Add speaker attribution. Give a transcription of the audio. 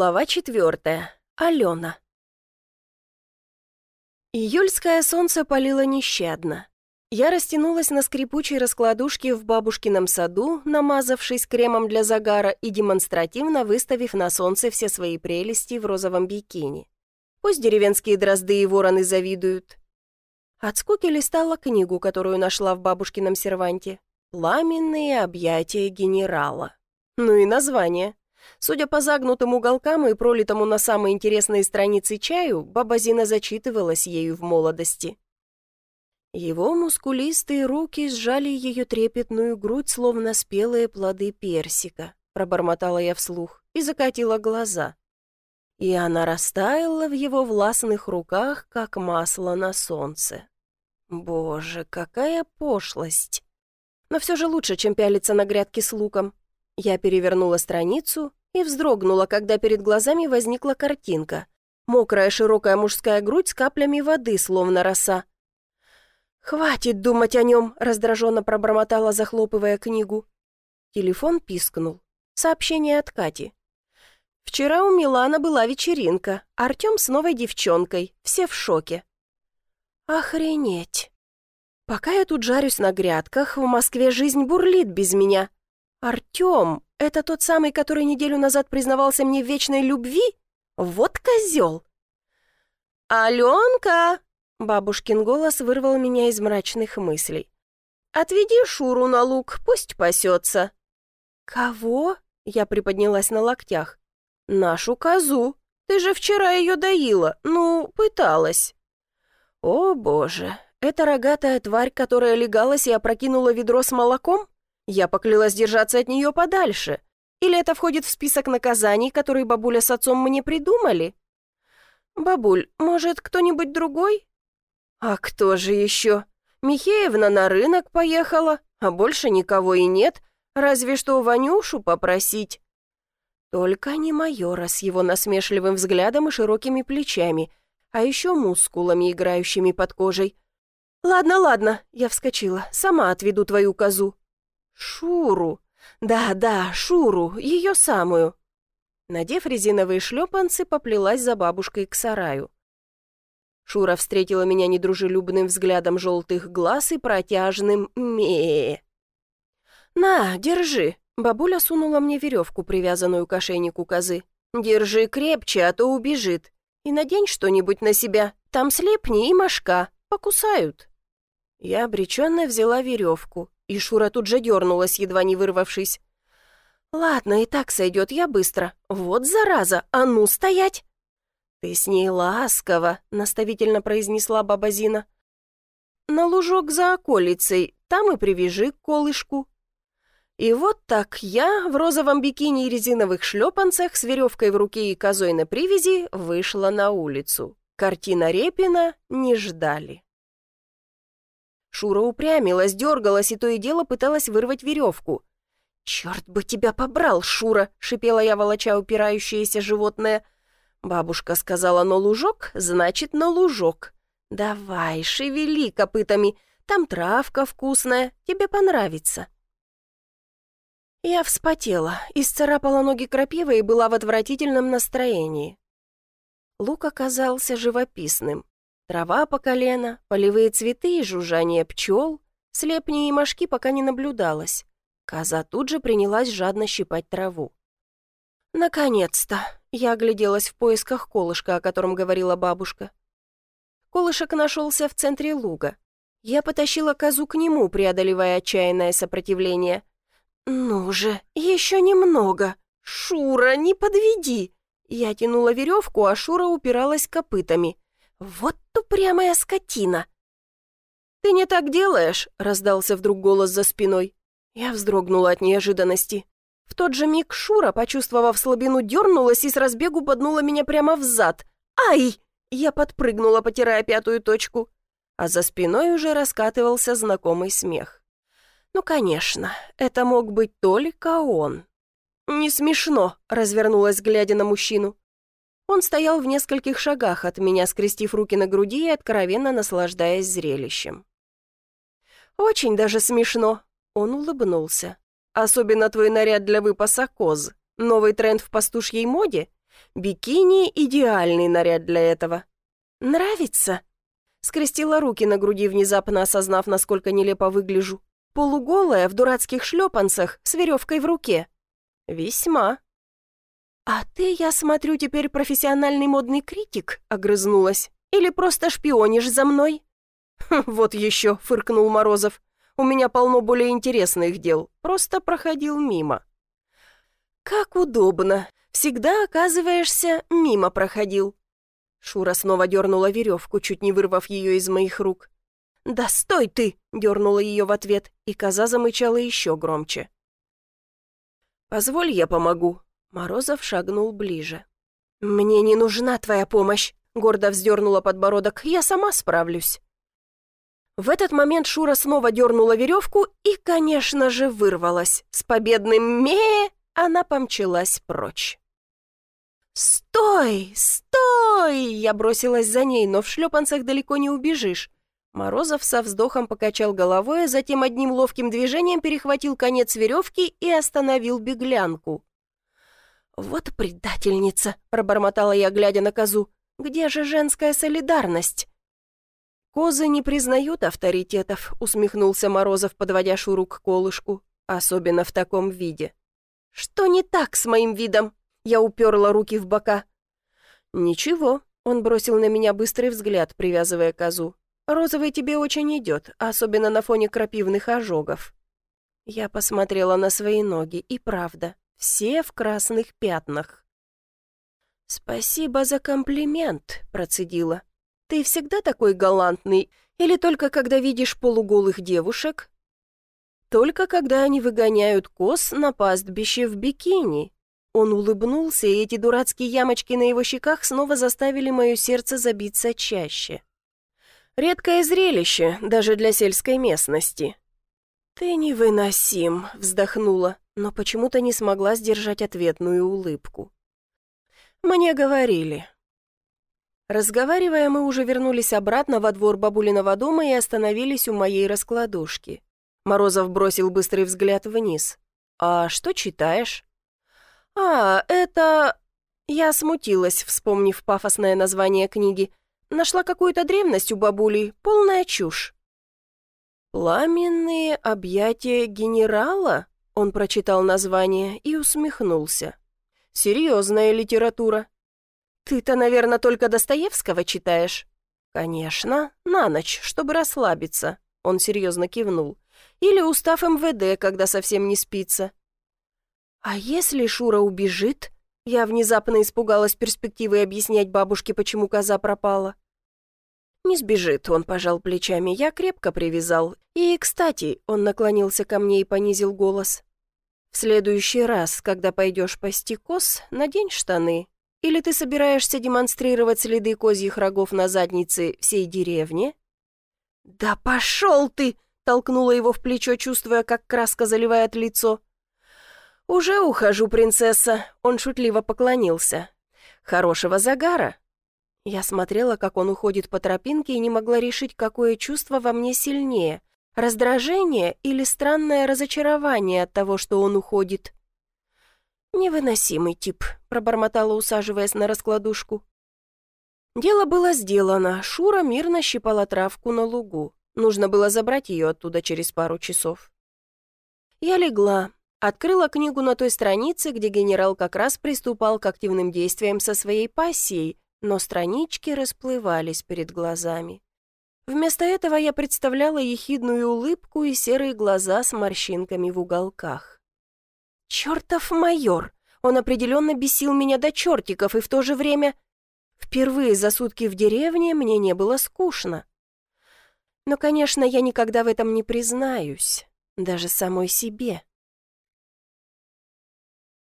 Speaker 1: Глава 4. Алена. Июльское солнце палило нещадно. Я растянулась на скрипучей раскладушке в бабушкином саду, намазавшись кремом для загара и демонстративно выставив на солнце все свои прелести в розовом бикини. Пусть деревенские дрозды и вороны завидуют. От скуки листала книгу, которую нашла в бабушкином серванте. «Пламенные объятия генерала». Ну и название. Судя по загнутым уголкам и пролитому на самые интересные страницы чаю, баба Зина зачитывалась ею в молодости. Его мускулистые руки сжали ее трепетную грудь, словно спелые плоды персика, пробормотала я вслух и закатила глаза. И она растаяла в его властных руках, как масло на солнце. Боже, какая пошлость! Но все же лучше, чем пялиться на грядки с луком. Я перевернула страницу и вздрогнула, когда перед глазами возникла картинка. Мокрая широкая мужская грудь с каплями воды, словно роса. «Хватит думать о нем», — раздраженно пробормотала, захлопывая книгу. Телефон пискнул. Сообщение от Кати. «Вчера у Милана была вечеринка. Артем с новой девчонкой. Все в шоке». «Охренеть! Пока я тут жарюсь на грядках, в Москве жизнь бурлит без меня. Артем — это тот самый, который неделю назад признавался мне в вечной любви? Вот козел!» «Аленка!» — бабушкин голос вырвал меня из мрачных мыслей. «Отведи Шуру на луг, пусть пасется». «Кого?» — я приподнялась на локтях. «Нашу козу. Ты же вчера ее доила, пыталась». «О, боже, это рогатая тварь, которая легалась и опрокинула ведро с молоком? Я поклялась держаться от нее подальше. Или это входит в список наказаний, которые бабуля с отцом мне придумали? Бабуль, может, кто-нибудь другой? А кто же еще? Михеевна на рынок поехала, а больше никого и нет, разве что Ванюшу попросить. Только не майора с его насмешливым взглядом и широкими плечами, а еще мускулами, играющими под кожей. «Ладно, ладно», — я вскочила, — «сама отведу твою козу». «Шуру! Да, Шуру, ее самую!» Надев резиновые шлепанцы, поплелась за бабушкой к сараю. Шура встретила меня недружелюбным взглядом желтых глаз и протяжным «ме». «На, держи!» — бабуля сунула мне веревку, привязанную к ошейнику козы. «Держи крепче, а то убежит. И надень что-нибудь на себя, там слепни и мошка, покусают». Я обреченно взяла веревку, и Шура тут же дернулась, едва не вырвавшись. «Ладно, и так сойдет, я быстро. Вот зараза, а ну стоять!» «Ты с ней ласково», — наставительно произнесла баба Зина. «На лужок за околицей, там и привяжи к колышку». И вот так я в розовом бикини и резиновых шлепанцах с веревкой в руке и козой на привязи вышла на улицу. Картина Репина не ждали. Шура упрямилась, дергалась и то и дело пыталась вырвать веревку. «Черт бы тебя побрал, Шура!» — шипела я, волоча упирающееся животное. Бабушка сказала «на лужок», значит «на лужок». «Давай, шевели копытами, там травка вкусная, тебе понравится». Я вспотела, исцарапала ноги крапивой и была в отвратительном настроении. Луг оказался живописным. Трава по колено, полевые цветы и жужжание пчел. Слепни и мошки пока не наблюдалось. Коза тут же принялась жадно щипать траву. Наконец-то! Я огляделась в поисках колышка, о котором говорила бабушка. Колышек нашелся в центре луга. Я потащила козу к нему, преодолевая отчаянное сопротивление. «Ну же, еще немного! Шура, не подведи!» Я тянула веревку, а Шура упиралась копытами. «Вот упрямая скотина!» «Ты не так делаешь!» — раздался вдруг голос за спиной. Я вздрогнула от неожиданности. В тот же миг Шура, почувствовав слабину, дернулась и с разбегу поднула меня прямо в зад. «Ай!» — я подпрыгнула, потирая пятую точку. А за спиной уже раскатывался знакомый смех. Ну, конечно, это мог быть только он. «Не смешно!» — развернулась, глядя на мужчину. Он стоял в нескольких шагах от меня, скрестив руки на груди и откровенно наслаждаясь зрелищем. «Очень даже смешно», — он улыбнулся. «Особенно твой наряд для выпаса коз. Новый тренд в пастушьей моде? Бикини — идеальный наряд для этого. Нравится? Скрестила руки на груди, внезапно осознав, насколько нелепо выгляжу. Полуголая, в дурацких шлепанцах, с веревкой в руке. Весьма. «А ты, я смотрю, теперь профессиональный модный критик?» — огрызнулась. «Или просто шпионишь за мной?» «Вот еще», — фыркнул Морозов. «У меня полно более интересных дел. Просто проходил мимо». «Как удобно. Всегда, оказываешься, мимо проходил». Шура снова дернула веревку, чуть не вырвав ее из моих рук. «Да стой ты!» — дернула ее в ответ, и коза замычала еще громче. «Позволь, я помогу». Морозов шагнул ближе. «Мне не нужна твоя помощь», — гордо вздернула подбородок. «Я сама справлюсь». В этот момент Шура снова дернула веревку и, конечно же, вырвалась. С победным «ме» она помчалась прочь. «Стой! Стой!» Я бросилась за ней, но в шлепанцах далеко не убежишь. Морозов со вздохом покачал головой, а затем одним ловким движением перехватил конец веревки и остановил беглянку. «Вот предательница!» — пробормотала я, глядя на козу. «Где же женская солидарность?» «Козы не признают авторитетов», — усмехнулся Морозов, подводя Шуру к колышку, особенно в таком виде. «Что не так с моим видом?» Я уперла руки в бока. «Ничего», — он бросил на меня быстрый взгляд, привязывая козу. «Розовый тебе очень идет, особенно на фоне крапивных ожогов». Я посмотрела на свои ноги, и правда, все в красных пятнах. «Спасибо за комплимент», — процедила. «Ты всегда такой галантный, или только когда видишь полуголых девушек?» «Только когда они выгоняют коз на пастбище в бикини». Он улыбнулся, и эти дурацкие ямочки на его щеках снова заставили мое сердце забиться чаще. «Редкое зрелище, даже для сельской местности». «Ты невыносим», — вздохнула, но почему-то не смогла сдержать ответную улыбку. «Мне говорили». Разговаривая, мы уже вернулись обратно во двор бабулиного дома и остановились у моей раскладушки. Морозов бросил быстрый взгляд вниз. «А что читаешь?» «А, это...» Я смутилась, вспомнив пафосное название книги. Нашла какую-то древность у бабули, полная чушь. «Пламенные объятия генерала?» Он прочитал название и усмехнулся. «Серьезная литература». «Ты-то, наверное, только Достоевского читаешь?» «Конечно, на ночь, чтобы расслабиться», — он серьезно кивнул. «Или устав МВД, когда совсем не спится». «А если Шура убежит?» Я внезапно испугалась перспективы объяснять бабушке, почему коза пропала. «Не сбежит», — он пожал плечами, — «я крепко привязал. И, кстати», — он наклонился ко мне и понизил голос, «в следующий раз, когда пойдешь пасти коз, надень штаны. Или ты собираешься демонстрировать следы козьих рогов на заднице всей деревни?» «Да пошел ты!» — толкнула его в плечо, чувствуя, как краска заливает лицо. «Уже ухожу, принцесса», — он шутливо поклонился. «Хорошего загара». Я смотрела, как он уходит по тропинке, и не могла решить, какое чувство во мне сильнее — раздражение или странное разочарование от того, что он уходит. «Невыносимый тип», — пробормотала, усаживаясь на раскладушку. Дело было сделано. Шура мирно щипала травку на лугу. Нужно было забрать ее оттуда через пару часов. Я легла. Открыла книгу на той странице, где генерал как раз приступал к активным действиям со своей пассией, но странички расплывались перед глазами. Вместо этого я представляла ехидную улыбку и серые глаза с морщинками в уголках. «Чертов майор! Он определенно бесил меня до чертиков, и в то же время... Впервые за сутки в деревне мне не было скучно. Но, конечно, я никогда в этом не признаюсь, даже самой себе».